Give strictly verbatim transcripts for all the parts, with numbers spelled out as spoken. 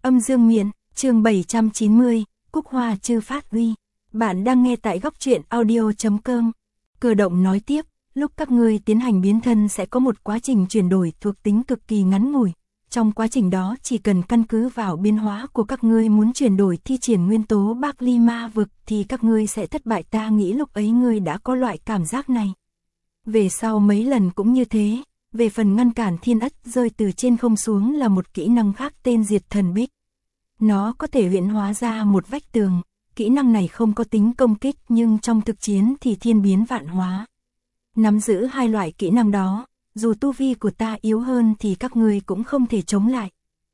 Âm dương miện, chương bảy trăm chín mươi, Cúc Hoa Chư Phát Uy. Bạn đang nghe tại góc truyện audio.com. Cơ động nói tiếp, lúc các ngươi tiến hành biến thân sẽ có một quá trình chuyển đổi thuộc tính cực kỳ ngắn ngủi. Trong quá trình đó chỉ cần căn cứ vào biến hóa của các ngươi muốn chuyển đổi thi triển nguyên tố Bác Ly Ma vực thì các ngươi sẽ thất bại. Ta nghĩ lúc ấy ngươi đã có loại cảm giác này. Về sau mấy lần cũng như thế. Về phần ngăn cản thiên ất rơi từ trên không xuống là một kỹ năng khác tên Diệt Thần Bích. Nó có thể huyễn hóa ra một vách tường. Kỹ năng này không có tính công kích nhưng trong thực chiến thì thiên biến vạn hóa. Nắm giữ hai loại kỹ năng đó, dù tu vi của ta yếu hơn thì các ngươi cũng không thể chống lại.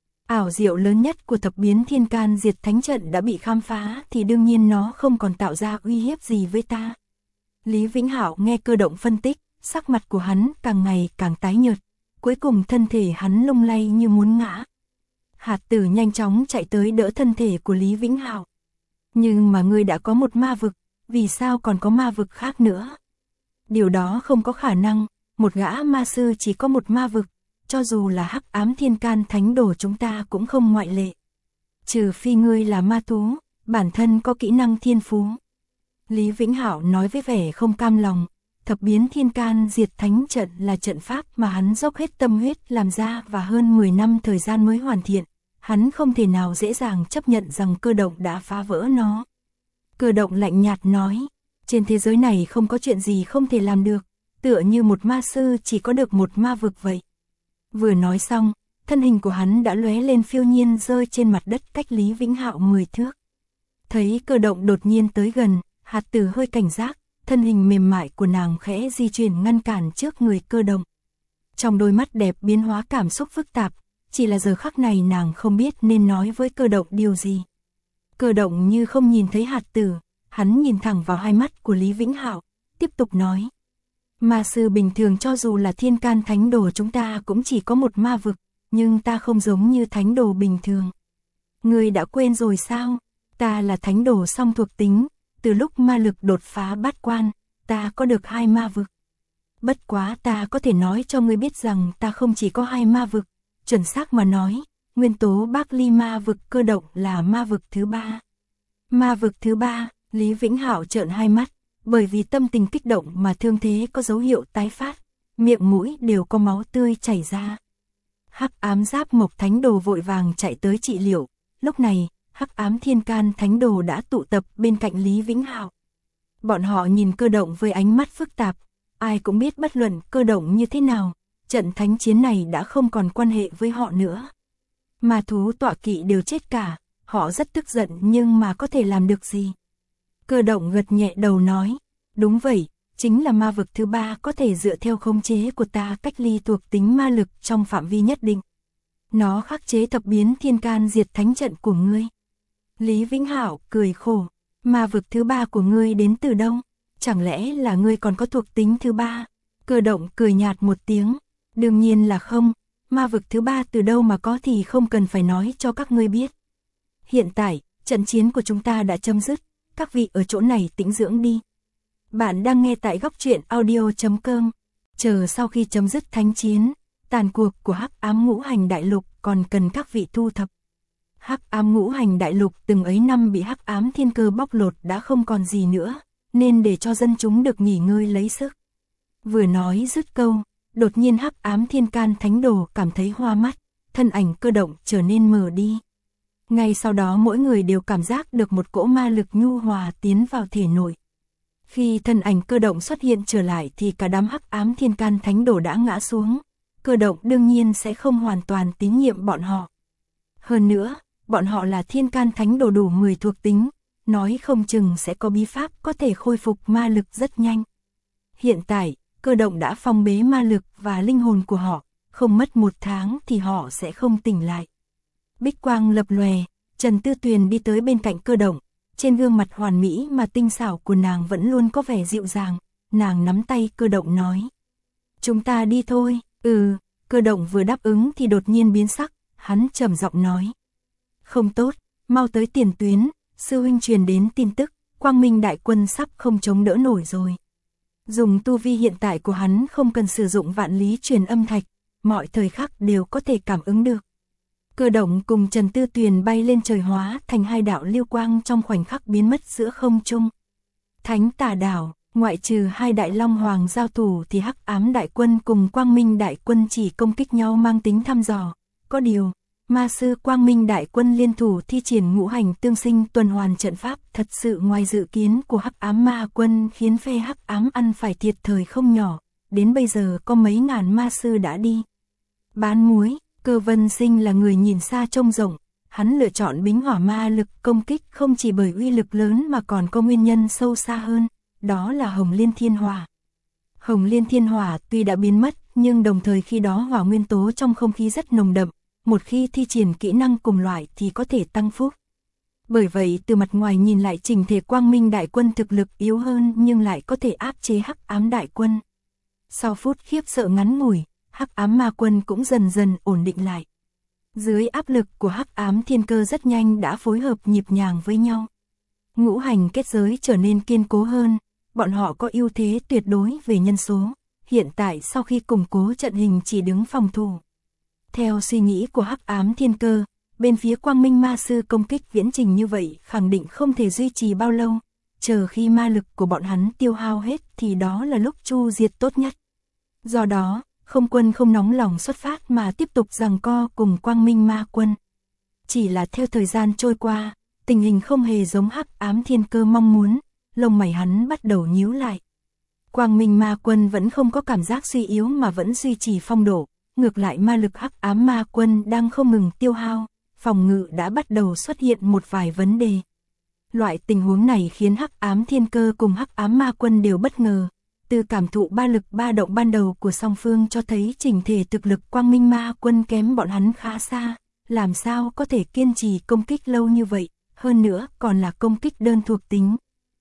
Ảo diệu lớn nhất của thập biến thiên can diệt thánh trận đã bị khám phá thì đương nhiên nó không còn tạo ra uy hiếp gì với ta. Lý Vĩnh Hạo nghe Cơ động phân tích, sắc mặt của hắn càng ngày càng tái nhợt, cuối cùng thân thể hắn lung lay như muốn ngã. Hạt Tử nhanh chóng chạy tới đỡ thân thể của Lý Vĩnh Hạo. Nhưng mà ngươi đã có một ma vực, vì sao còn có ma vực khác nữa? Điều đó không có khả năng, một gã ma sư chỉ có một ma vực, cho dù là Hắc Ám Thiên Can Thánh Đồ chúng ta cũng không ngoại lệ. Trừ phi ngươi là ma thú, bản thân có kỹ năng thiên phú. Lý Vĩnh Hạo nói với vẻ không cam lòng, thập biến thiên can diệt thánh trận là trận pháp mà hắn dốc hết tâm huyết làm ra và hơn mười năm thời gian mới hoàn thiện. Hắn không thể nào dễ dàng chấp nhận rằng Cơ động đã phá vỡ nó. Cơ động lạnh nhạt nói, trên thế giới này không có chuyện gì không thể làm được, tựa như một ma sư chỉ có được một ma vực vậy. Vừa nói xong, thân hình của hắn đã lóe lên phiêu nhiên rơi trên mặt đất cách Lý Vĩnh Hạo mười thước. Thấy Cơ động đột nhiên tới gần, Hạt Tử hơi cảnh giác, thân hình mềm mại của nàng khẽ di chuyển ngăn cản trước người Cơ động. Trong đôi mắt đẹp biến hóa cảm xúc phức tạp, chỉ là giờ khắc này nàng không biết nên nói với Cơ động điều gì. Cơ động như không nhìn thấy Hạt Tử, hắn nhìn thẳng vào hai mắt của Lý Vĩnh Hạo, tiếp tục nói. Ma sư bình thường cho dù là thiên can thánh đồ chúng ta cũng chỉ có một ma vực, nhưng ta không giống như thánh đồ bình thường. Ngươi đã quên rồi sao? Ta là thánh đồ song thuộc tính, từ lúc ma lực đột phá bát quan, ta có được hai ma vực. Bất quá ta có thể nói cho ngươi biết rằng ta không chỉ có hai ma vực, chuẩn xác mà nói, nguyên tố Bác Ly Ma vực Cơ động là ma vực thứ ba. Ma vực thứ ba, Lý Vĩnh Hạo trợn hai mắt, bởi vì tâm tình kích động mà thương thế có dấu hiệu tái phát, miệng mũi đều có máu tươi chảy ra. Hắc Ám Giáp Mộc Thánh Đồ vội vàng chạy tới trị liệu, lúc này, Hắc Ám Thiên Can Thánh Đồ đã tụ tập bên cạnh Lý Vĩnh Hạo. Bọn họ nhìn Cơ động với ánh mắt phức tạp, ai cũng biết bất luận Cơ động như thế nào, trận thánh chiến này đã không còn quan hệ với họ nữa. Ma thú tọa kỵ đều chết cả, họ rất tức giận nhưng mà có thể làm được gì? Cơ động gật nhẹ đầu nói, đúng vậy, chính là ma vực thứ ba có thể dựa theo khống chế của ta cách ly thuộc tính ma lực trong phạm vi nhất định. Nó khắc chế thập biến thiên can diệt thánh trận của ngươi. Lý Vĩnh Hạo cười khổ, ma vực thứ ba của ngươi đến từ đâu? Chẳng lẽ là ngươi còn có thuộc tính thứ ba? Cơ động cười nhạt một tiếng, đương nhiên là không, ma vực thứ ba từ đâu mà có thì không cần phải nói cho các ngươi biết. Hiện tại, trận chiến của chúng ta đã chấm dứt, các vị ở chỗ này tĩnh dưỡng đi. Bạn đang nghe tại góc truyện audio.com. Chờ sau khi chấm dứt thánh chiến, tàn cuộc của Hắc Ám Ngũ Hành Đại Lục còn cần các vị thu thập. Hắc Ám Ngũ Hành Đại Lục từng ấy năm bị Hắc Ám Thiên Cơ bóc lột đã không còn gì nữa, nên để cho dân chúng được nghỉ ngơi lấy sức. Vừa nói dứt câu, đột nhiên Hắc Ám Thiên Can Thánh Đồ cảm thấy hoa mắt, thân ảnh Cơ động trở nên mờ đi. Ngay sau đó mỗi người đều cảm giác được một cỗ ma lực nhu hòa tiến vào thể nội. Khi thân ảnh Cơ động xuất hiện trở lại thì cả đám Hắc Ám Thiên Can Thánh Đồ đã ngã xuống. Cơ động đương nhiên sẽ không hoàn toàn tín nhiệm bọn họ. Hơn nữa, bọn họ là Thiên Can Thánh Đồ đủ mười thuộc tính, nói không chừng sẽ có bí pháp có thể khôi phục ma lực rất nhanh. Hiện tại, Cơ động đã phong bế ma lực và linh hồn của họ, không mất một tháng thì họ sẽ không tỉnh lại. Bích quang lập lòe, Trần Tư Tuyền đi tới bên cạnh Cơ động, trên gương mặt hoàn mỹ mà tinh xảo của nàng vẫn luôn có vẻ dịu dàng, nàng nắm tay Cơ động nói. Chúng ta đi thôi, ừ, Cơ động vừa đáp ứng thì đột nhiên biến sắc, hắn trầm giọng nói. Không tốt, mau tới tiền tuyến, sư huynh truyền đến tin tức, Quang Minh đại quân sắp không chống đỡ nổi rồi. Dùng tu vi hiện tại của hắn không cần sử dụng vạn lý truyền âm thạch, mọi thời khắc đều có thể cảm ứng được. Cơ động cùng Trần Tư Tuyền bay lên trời hóa thành hai đạo lưu quang trong khoảnh khắc biến mất giữa không trung. Thánh Tà Đảo, ngoại trừ hai đại long hoàng giao thủ thì Hắc Ám Đại Quân cùng Quang Minh Đại Quân chỉ công kích nhau mang tính thăm dò. Có điều, ma sư Quang Minh Đại Quân liên thủ thi triển ngũ hành tương sinh tuần hoàn trận pháp thật sự ngoài dự kiến của Hắc Ám Ma Quân, khiến phe Hắc Ám ăn phải thiệt thời không nhỏ. Đến bây giờ có mấy ngàn ma sư đã đi bán muối. Cơ Vân Sinh là người nhìn xa trông rộng, hắn lựa chọn bính hỏa ma lực công kích không chỉ bởi uy lực lớn mà còn có nguyên nhân sâu xa hơn, đó là Hồng Liên Thiên Hỏa. Hồng Liên Thiên Hỏa tuy đã biến mất, nhưng đồng thời khi đó hỏa nguyên tố trong không khí rất nồng đậm, một khi thi triển kỹ năng cùng loại thì có thể tăng phúc. Bởi vậy từ mặt ngoài nhìn lại chỉnh thể Quang Minh Đại Quân thực lực yếu hơn nhưng lại có thể áp chế Hắc Ám Đại Quân. Sau phút khiếp sợ ngắn ngủi, Hắc Ám Ma Quân cũng dần dần ổn định lại. Dưới áp lực của Hắc Ám Thiên Cơ rất nhanh đã phối hợp nhịp nhàng với nhau. Ngũ hành kết giới trở nên kiên cố hơn, bọn họ có ưu thế tuyệt đối về nhân số, hiện tại sau khi củng cố trận hình chỉ đứng phòng thủ. Theo suy nghĩ của Hắc Ám Thiên Cơ, bên phía Quang Minh Ma Sư công kích viễn trình như vậy khẳng định không thể duy trì bao lâu, chờ khi ma lực của bọn hắn tiêu hao hết thì đó là lúc chu diệt tốt nhất. Do đó, Không Quân không nóng lòng xuất phát mà tiếp tục giằng co cùng Quang Minh Ma Quân. Chỉ là theo thời gian trôi qua, tình hình không hề giống Hắc Ám Thiên Cơ mong muốn, lông mày hắn bắt đầu nhíu lại. Quang Minh Ma Quân vẫn không có cảm giác suy yếu mà vẫn duy trì phong độ, ngược lại ma lực Hắc Ám Ma Quân đang không ngừng tiêu hao, phòng ngự đã bắt đầu xuất hiện một vài vấn đề. Loại tình huống này khiến Hắc Ám Thiên Cơ cùng Hắc Ám Ma Quân đều bất ngờ. Từ cảm thụ ba lực ba động ban đầu của song phương cho thấy chỉnh thể thực lực Quang Minh Ma Quân kém bọn hắn khá xa, làm sao có thể kiên trì công kích lâu như vậy, hơn nữa còn là công kích đơn thuộc tính.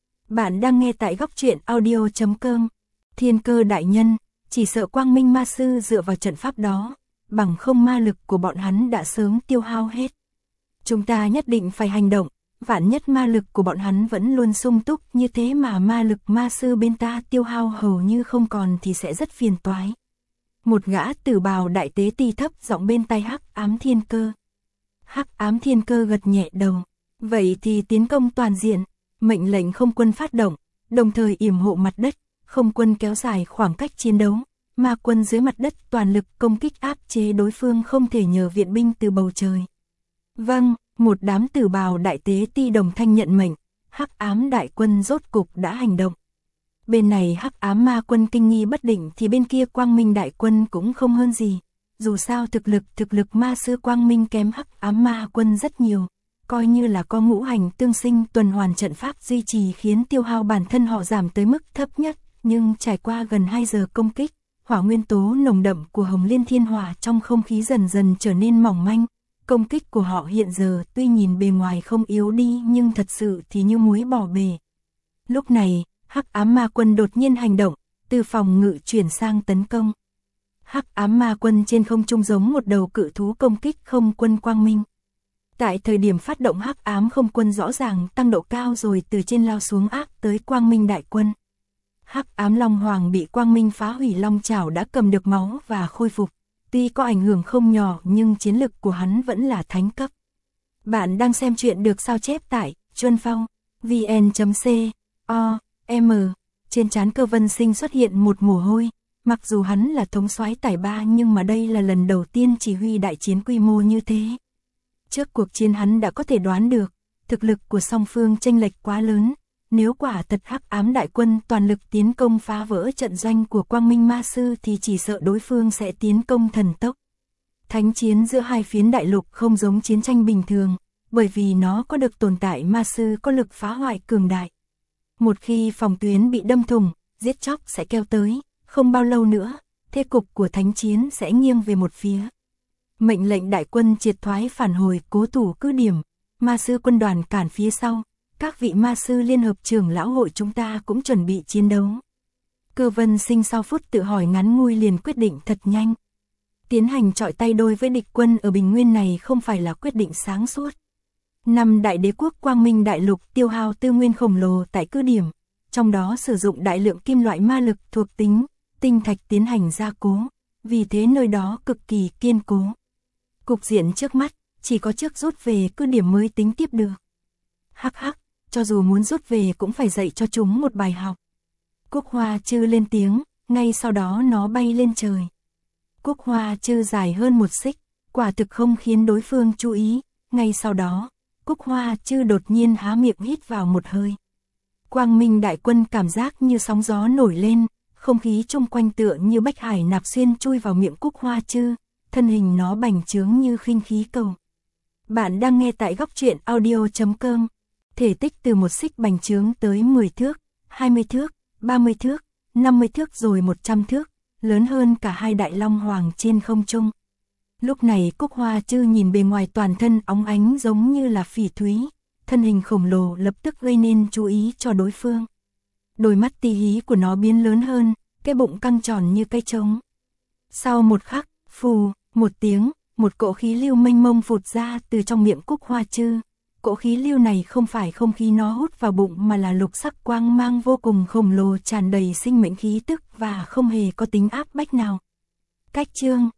Bạn đang nghe tại góc truyện audio chấm com. Thiên Cơ đại nhân, chỉ sợ Quang Minh Ma Sư dựa vào trận pháp đó, bằng không ma lực của bọn hắn đã sớm tiêu hao hết. Chúng ta nhất định phải hành động. Vạn nhất ma lực của bọn hắn vẫn luôn sung túc như thế mà ma lực ma sư bên ta tiêu hao hầu như không còn thì sẽ rất phiền toái. Một gã tử bào đại tế ti thấp giọng bên tai Hắc Ám Thiên Cơ. Hắc Ám Thiên Cơ gật nhẹ đầu. Vậy thì tiến công toàn diện, mệnh lệnh Không Quân phát động, đồng thời yểm hộ mặt đất, Không Quân kéo dài khoảng cách chiến đấu, Ma Quân dưới mặt đất toàn lực công kích áp chế đối phương không thể nhờ viện binh từ bầu trời. Vâng. Một đám tử bào đại tế ti đồng thanh nhận mệnh, Hắc Ám Đại Quân rốt cục đã hành động. Bên này Hắc Ám Ma Quân kinh nghi bất định thì bên kia Quang Minh Đại Quân cũng không hơn gì. Dù sao thực lực thực lực ma sư Quang Minh kém Hắc Ám Ma Quân rất nhiều, coi như là có ngũ hành tương sinh tuần hoàn trận pháp duy trì khiến tiêu hao bản thân họ giảm tới mức thấp nhất, nhưng trải qua gần hai giờ công kích, hỏa nguyên tố nồng đậm của Hồng Liên Thiên Hỏa trong không khí dần dần trở nên mỏng manh. Công kích của họ hiện giờ tuy nhìn bề ngoài không yếu đi nhưng thật sự thì như muối bỏ bể. Lúc này, Hắc Ám Ma Quân đột nhiên hành động, từ phòng ngự chuyển sang tấn công. Hắc Ám Ma Quân trên không trung giống một đầu cự thú công kích Không Quân Quang Minh. Tại thời điểm phát động Hắc Ám Không Quân rõ ràng tăng độ cao rồi từ trên lao xuống áp tới Quang Minh Đại Quân. Hắc Ám Long Hoàng bị Quang Minh phá hủy long chảo đã cầm được máu và khôi phục. Tuy có ảnh hưởng không nhỏ nhưng chiến lực của hắn vẫn là thánh cấp. Bạn đang xem chuyện được sao chép tại chuân phong vn chấm com. Trên trán Cơ Vân Sinh xuất hiện một mồ hôi. Mặc dù hắn là thống soái tải ba nhưng mà đây là lần đầu tiên chỉ huy đại chiến quy mô như thế. Trước cuộc chiến hắn đã có thể đoán được, thực lực của song phương chênh lệch quá lớn. Nếu quả thật Hắc Ám Đại Quân toàn lực tiến công phá vỡ trận doanh của Quang Minh Ma Sư thì chỉ sợ đối phương sẽ tiến công thần tốc. Thánh chiến giữa hai phiến đại lục không giống chiến tranh bình thường, bởi vì nó có được tồn tại ma sư có lực phá hoại cường đại. Một khi phòng tuyến bị đâm thủng, giết chóc sẽ kéo tới, không bao lâu nữa, thế cục của thánh chiến sẽ nghiêng về một phía. Mệnh lệnh đại quân triệt thoái phản hồi cố thủ cứ điểm, ma sư quân đoàn cản phía sau. Các vị ma sư liên hợp trưởng lão hội chúng ta cũng chuẩn bị chiến đấu. Cơ Vân Sinh sau phút tự hỏi ngắn ngủi liền quyết định thật nhanh. Tiến hành chọi tay đôi với địch quân ở Bình Nguyên này không phải là quyết định sáng suốt. Năm đại đế quốc Quang Minh đại lục tiêu hao tư nguyên khổng lồ tại cứ điểm, trong đó sử dụng đại lượng kim loại ma lực thuộc tính, tinh thạch tiến hành gia cố, vì thế nơi đó cực kỳ kiên cố. Cục diện trước mắt, chỉ có trước rút về cứ điểm mới tính tiếp được. Hắc hắc, cho dù muốn rút về cũng phải dạy cho chúng một bài học. Cúc Hoa Trư lên tiếng, ngay sau đó nó bay lên trời. Cúc Hoa Trư dài hơn một xích, quả thực không khiến đối phương chú ý, ngay sau đó, Cúc Hoa Trư đột nhiên há miệng hít vào một hơi. Quang Minh Đại Quân cảm giác như sóng gió nổi lên, không khí chung quanh tựa như bách hải nạp xuyên chui vào miệng Cúc Hoa Trư, thân hình nó bành trướng như khinh khí cầu. Bạn đang nghe tại góc truyện audio chấm com. Thể tích từ một xích bành trướng tới mười thước, hai mươi thước, ba mươi thước, năm mươi thước rồi một trăm thước, lớn hơn cả hai đại long hoàng trên không trung. Lúc này Cúc Hoa Trư nhìn bề ngoài toàn thân óng ánh giống như là phỉ thúy, thân hình khổng lồ lập tức gây nên chú ý cho đối phương. Đôi mắt tí hí của nó biến lớn hơn, cái bụng căng tròn như cây trống. Sau một khắc, phù, một tiếng, một cỗ khí lưu mênh mông phụt ra từ trong miệng Cúc Hoa Trư. Cỗ khí lưu này không phải không khí nó hút vào bụng mà là lục sắc quang mang vô cùng khổng lồ tràn đầy sinh mệnh khí tức và không hề có tính áp bách nào. Cách chương